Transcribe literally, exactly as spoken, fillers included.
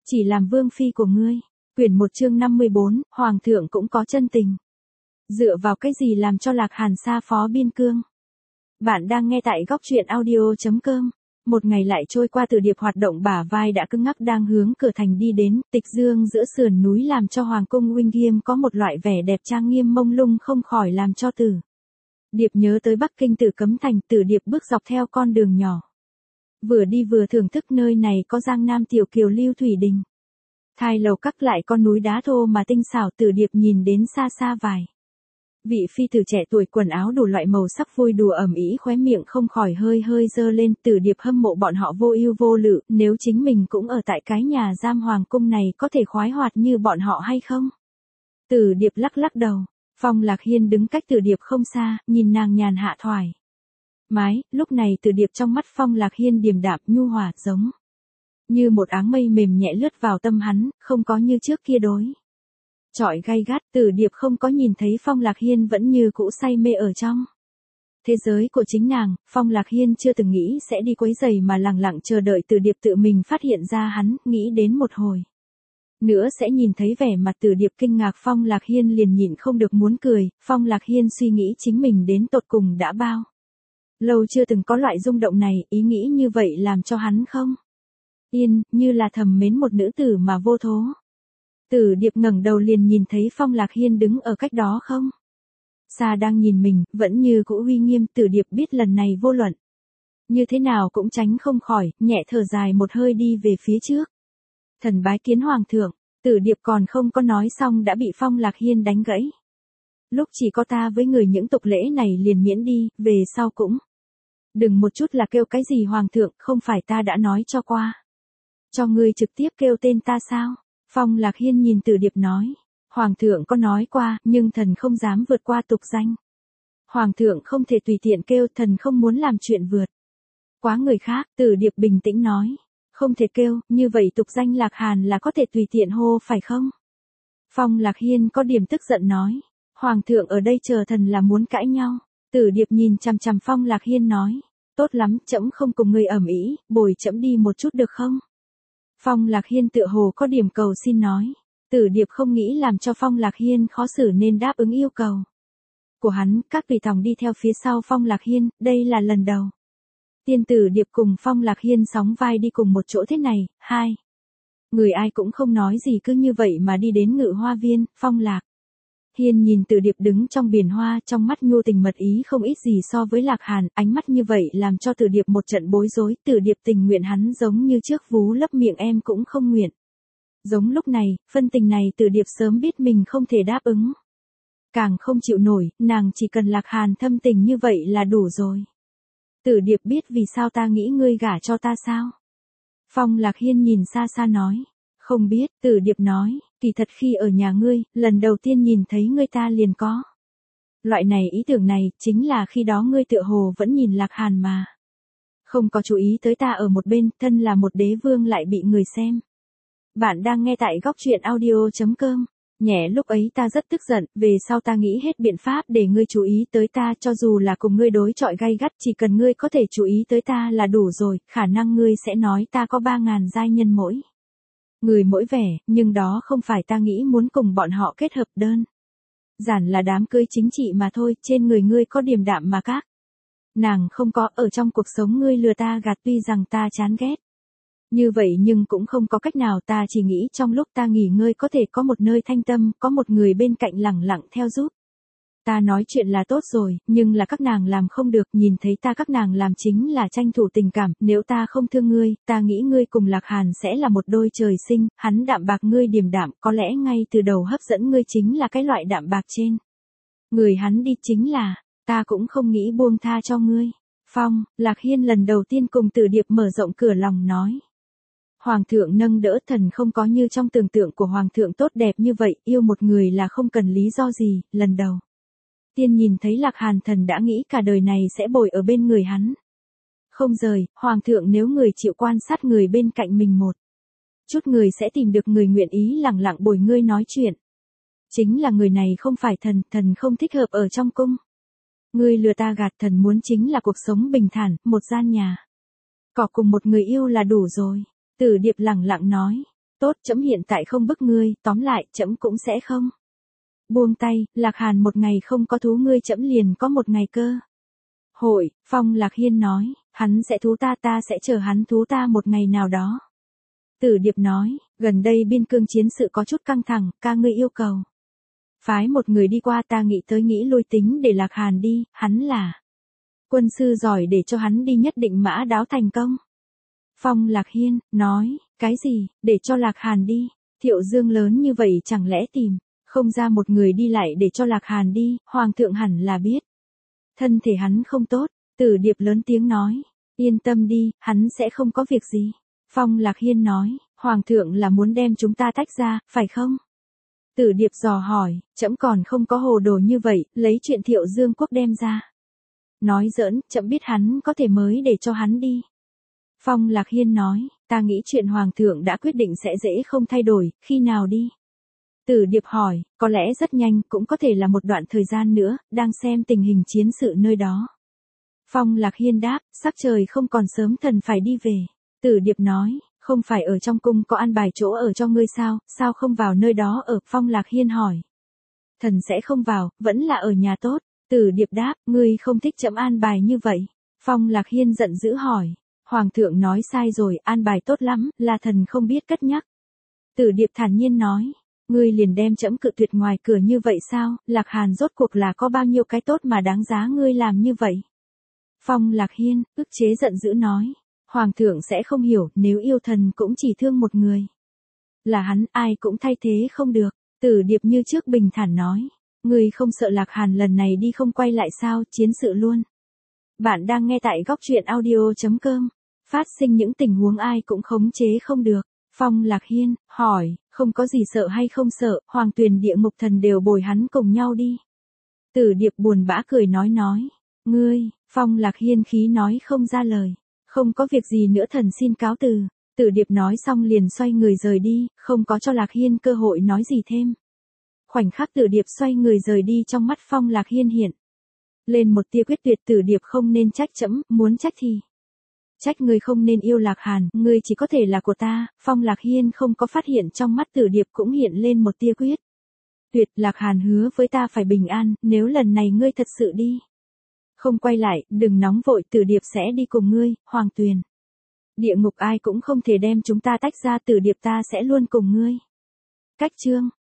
Chỉ làm vương phi của ngươi. Quyển một chương năm mươi bốn, Hoàng thượng cũng có chân tình. Dựa vào cái gì làm cho Lạc Hàn xa phó biên cương? Bạn đang nghe tại góc truyện audio chấm com. Một ngày lại trôi qua, Từ Điệp hoạt động bả vai đã cứng ngắc đang hướng cửa thành đi đến, tịch dương giữa sườn núi làm cho Hoàng cung Wingham có một loại vẻ đẹp trang nghiêm mông lung không khỏi làm cho Từ Điệp nhớ tới Bắc Kinh Tử Cấm Thành. Từ Điệp bước dọc theo con đường nhỏ. Vừa đi vừa thưởng thức nơi này có Giang Nam tiểu kiều lưu thủy đình. Thai lầu các lại con núi đá thô mà tinh xảo. Từ Điệp nhìn đến xa xa vài vị phi tử trẻ tuổi quần áo đủ loại màu sắc vui đùa ẩm ý, khóe miệng không khỏi hơi hơi dơ lên. Từ Điệp hâm mộ bọn họ vô ưu vô lự, nếu chính mình cũng ở tại cái nhà giam hoàng cung này có thể khoái hoạt như bọn họ hay không? Từ Điệp lắc lắc đầu. Phong Lạc Hiên đứng cách Từ Điệp không xa, nhìn nàng nhàn hạ thoải mái. Lúc này Từ Điệp trong mắt Phong Lạc Hiên điềm đạm nhu hòa, giống như một áng mây mềm nhẹ lướt vào tâm hắn, không có như trước kia đối chọi gay gắt. Từ Điệp không có nhìn thấy Phong Lạc Hiên vẫn như cũ say mê ở trong thế giới của chính nàng. Phong Lạc Hiên chưa từng nghĩ sẽ đi quấy rầy mà lặng lặng chờ đợi Từ Điệp tự mình phát hiện ra hắn, nghĩ đến một hồi nữa sẽ nhìn thấy vẻ mặt Từ Điệp kinh ngạc, Phong Lạc Hiên liền nhịn không được muốn cười. Phong Lạc Hiên suy nghĩ chính mình đến tột cùng đã bao lâu chưa từng có loại rung động này, ý nghĩ như vậy làm cho hắn không yên, như là thầm mến một nữ tử mà vô thố. Từ Điệp ngẩng đầu liền nhìn thấy Phong Lạc Hiên đứng ở cách đó không xa đang nhìn mình, vẫn như cũ uy nghiêm. Từ Điệp biết lần này vô luận như thế nào cũng tránh không khỏi, nhẹ thở dài một hơi đi về phía trước. Thần bái kiến hoàng thượng. Từ Điệp còn không có nói xong đã bị Phong Lạc Hiên đánh gãy. Lúc chỉ có ta với người, những tục lễ này liền miễn đi, về sau cũng đừng một chút là kêu cái gì hoàng thượng, không phải ta đã nói cho qua cho ngươi trực tiếp kêu tên ta sao? Phong Lạc Hiên nhìn Từ Điệp nói. Hoàng thượng có nói qua, nhưng thần không dám vượt qua tục danh. Hoàng thượng không thể tùy tiện kêu, thần không muốn làm chuyện vượt quá người khác. Từ Điệp bình tĩnh nói. Không thể kêu, như vậy tục danh Lạc Hàn là có thể tùy tiện hô phải không? Phong Lạc Hiên có điểm tức giận nói. Hoàng thượng ở đây chờ thần là muốn cãi nhau. Từ Điệp nhìn chằm chằm Phong Lạc Hiên nói. Tốt lắm, trẫm không cùng ngươi ầm ĩ, bồi trẫm đi một chút được không? Phong Lạc Hiên tựa hồ có điểm cầu xin nói. Từ Điệp không nghĩ làm cho Phong Lạc Hiên khó xử nên đáp ứng yêu cầu của hắn. Các tùy tòng đi theo phía sau Phong Lạc Hiên, đây là lần đầu tiên Từ Điệp cùng Phong Lạc Hiên sóng vai đi cùng một chỗ thế này. Hai người ai cũng không nói gì, cứ như vậy mà đi đến Ngự Hoa Viên. Phong Lạc Hiên nhìn Từ Điệp đứng trong biển hoa, trong mắt nhu tình mật ý không ít gì so với Lạc Hàn, ánh mắt như vậy làm cho Từ Điệp một trận bối rối. Từ Điệp tình nguyện hắn giống như trước vú lấp miệng em cũng không nguyện giống lúc này, phân tình này Từ Điệp sớm biết mình không thể đáp ứng. Càng không chịu nổi, nàng chỉ cần Lạc Hàn thâm tình như vậy là đủ rồi. Từ Điệp biết vì sao ta nghĩ ngươi gả cho ta sao? Phong Lạc Hiên nhìn xa xa nói. Không biết. Từ Điệp nói. Kỳ thật khi ở nhà ngươi, lần đầu tiên nhìn thấy ngươi ta liền có loại này ý tưởng này, chính là khi đó ngươi tựa hồ vẫn nhìn Lạc Hàn mà không có chú ý tới ta ở một bên, thân là một đế vương lại bị người xem. Bạn đang nghe tại góc truyện audio chấm com. Nhẹ lúc ấy ta rất tức giận, về sau ta nghĩ hết biện pháp để ngươi chú ý tới ta, cho dù là cùng ngươi đối chọi gay gắt, chỉ cần ngươi có thể chú ý tới ta là đủ rồi. Khả năng ngươi sẽ nói ta có ba ngàn giai nhân mỗi người mỗi vẻ, nhưng đó không phải ta nghĩ muốn cùng bọn họ kết hợp, đơn giản là đám cưới chính trị mà thôi. Trên người ngươi có điềm đạm mà các nàng không có, ở trong cuộc sống ngươi lừa ta gạt, tuy rằng ta chán ghét như vậy nhưng cũng không có cách nào. Ta chỉ nghĩ trong lúc ta nghỉ ngơi có thể có một nơi thanh tâm, có một người bên cạnh lẳng lặng theo giúp ta nói chuyện là tốt rồi, nhưng là các nàng làm không được. Nhìn thấy ta các nàng làm chính là tranh thủ tình cảm. Nếu ta không thương ngươi, ta nghĩ ngươi cùng Lạc Hàn sẽ là một đôi trời sinh. Hắn đạm bạc, ngươi điềm đạm, có lẽ ngay từ đầu hấp dẫn ngươi chính là cái loại đạm bạc trên người hắn đi, chính là ta cũng không nghĩ buông tha cho ngươi. Phong Lạc Hiên lần đầu tiên cùng Từ Điệp mở rộng cửa lòng nói. Hoàng thượng nâng đỡ, thần không có như trong tưởng tượng của hoàng thượng tốt đẹp như vậy, yêu một người là không cần lý do gì. Lần đầu tiên nhìn thấy Lạc Hàn, thần đã nghĩ cả đời này sẽ bồi ở bên người hắn không rời. Hoàng thượng nếu người chịu quan sát người bên cạnh mình một chút, người sẽ tìm được người nguyện ý lặng lặng bồi ngươi nói chuyện. Chính là người này không phải thần, thần không thích hợp ở trong cung. Ngươi lừa ta gạt, thần muốn chính là cuộc sống bình thản, một gian nhà cỏ cùng một người yêu là đủ rồi. Từ Điệp lẳng lặng nói. Tốt, trẫm hiện tại không bức ngươi, tóm lại, trẫm cũng sẽ không. Buông tay, Lạc Hàn một ngày không có thú ngươi trẫm liền có một ngày cơ. Hội, Phong Lạc Hiên nói, hắn sẽ thú ta ta sẽ chờ hắn thú ta một ngày nào đó. Tử Điệp nói, gần đây biên cương chiến sự có chút căng thẳng, ca ngươi yêu cầu. Phái một người đi qua ta nghĩ tới nghĩ lui tính để Lạc Hàn đi, hắn là quân sư giỏi để cho hắn đi nhất định mã đáo thành công. Phong Lạc Hiên, nói, cái gì, để cho Lạc Hàn đi, Thiệu Dương lớn như vậy chẳng lẽ tìm, không ra một người đi lại để cho Lạc Hàn đi, Hoàng thượng hẳn là biết. Thân thể hắn không tốt, Tử Điệp lớn tiếng nói, yên tâm đi, hắn sẽ không có việc gì. Phong Lạc Hiên nói, Hoàng thượng là muốn đem chúng ta tách ra, phải không? Tử Điệp dò hỏi, trẫm còn không có hồ đồ như vậy, lấy chuyện Thiệu Dương quốc đem ra. Nói giỡn, trẫm biết hắn có thể mới để cho hắn đi. Phong Lạc Hiên nói, ta nghĩ chuyện Hoàng thượng đã quyết định sẽ dễ không thay đổi, khi nào đi? Tử Điệp hỏi, có lẽ rất nhanh, cũng có thể là một đoạn thời gian nữa, đang xem tình hình chiến sự nơi đó. Phong Lạc Hiên đáp, sắc trời không còn sớm thần phải đi về. Tử Điệp nói, không phải ở trong cung có an bài chỗ ở cho ngươi sao, sao không vào nơi đó ở? Phong Lạc Hiên hỏi. Thần sẽ không vào, vẫn là ở nhà tốt. Tử Điệp đáp, ngươi không thích trẫm an bài như vậy. Phong Lạc Hiên giận dữ hỏi. Hoàng thượng nói sai rồi, an bài tốt lắm, là thần không biết cất nhắc. Tử Điệp thản nhiên nói, ngươi liền đem trẫm cự tuyệt ngoài cửa như vậy sao, Lạc Hàn rốt cuộc là có bao nhiêu cái tốt mà đáng giá ngươi làm như vậy. Phong Lạc Hiên, ức chế giận dữ nói, Hoàng thượng sẽ không hiểu, nếu yêu thần cũng chỉ thương một người. Là hắn, ai cũng thay thế không được. Tử Điệp như trước bình thản nói, ngươi không sợ Lạc Hàn lần này đi không quay lại sao, chiến sự luôn. Bạn đang nghe tại góc truyện audio chấm com. Phát sinh những tình huống ai cũng khống chế không được. Phong Lạc Hiên, hỏi, không có gì sợ hay không sợ, Hoàng Tuyền Địa Ngục Thần đều bồi hắn cùng nhau đi. Tử Điệp buồn bã cười nói nói, ngươi, Phong Lạc Hiên khí nói không ra lời, không có việc gì nữa thần xin cáo từ. Tử Điệp nói xong liền xoay người rời đi, không có cho Lạc Hiên cơ hội nói gì thêm. Khoảnh khắc Tử Điệp xoay người rời đi trong mắt Phong Lạc Hiên hiện lên một tia quyết tuyệt. Tử Điệp không nên trách trẫm, muốn trách thì trách ngươi không nên yêu Lạc Hàn, ngươi chỉ có thể là của ta. Phong Lạc Hiên không có phát hiện trong mắt Tử Điệp cũng hiện lên một tia quyết tuyệt. Lạc Hàn hứa với ta phải bình an, nếu lần này ngươi thật sự đi không quay lại, đừng nóng vội, Tử Điệp sẽ đi cùng ngươi. Hoàng Tuyền Địa Ngục ai cũng không thể đem chúng ta tách ra, Tử Điệp ta sẽ luôn cùng ngươi. Cách chương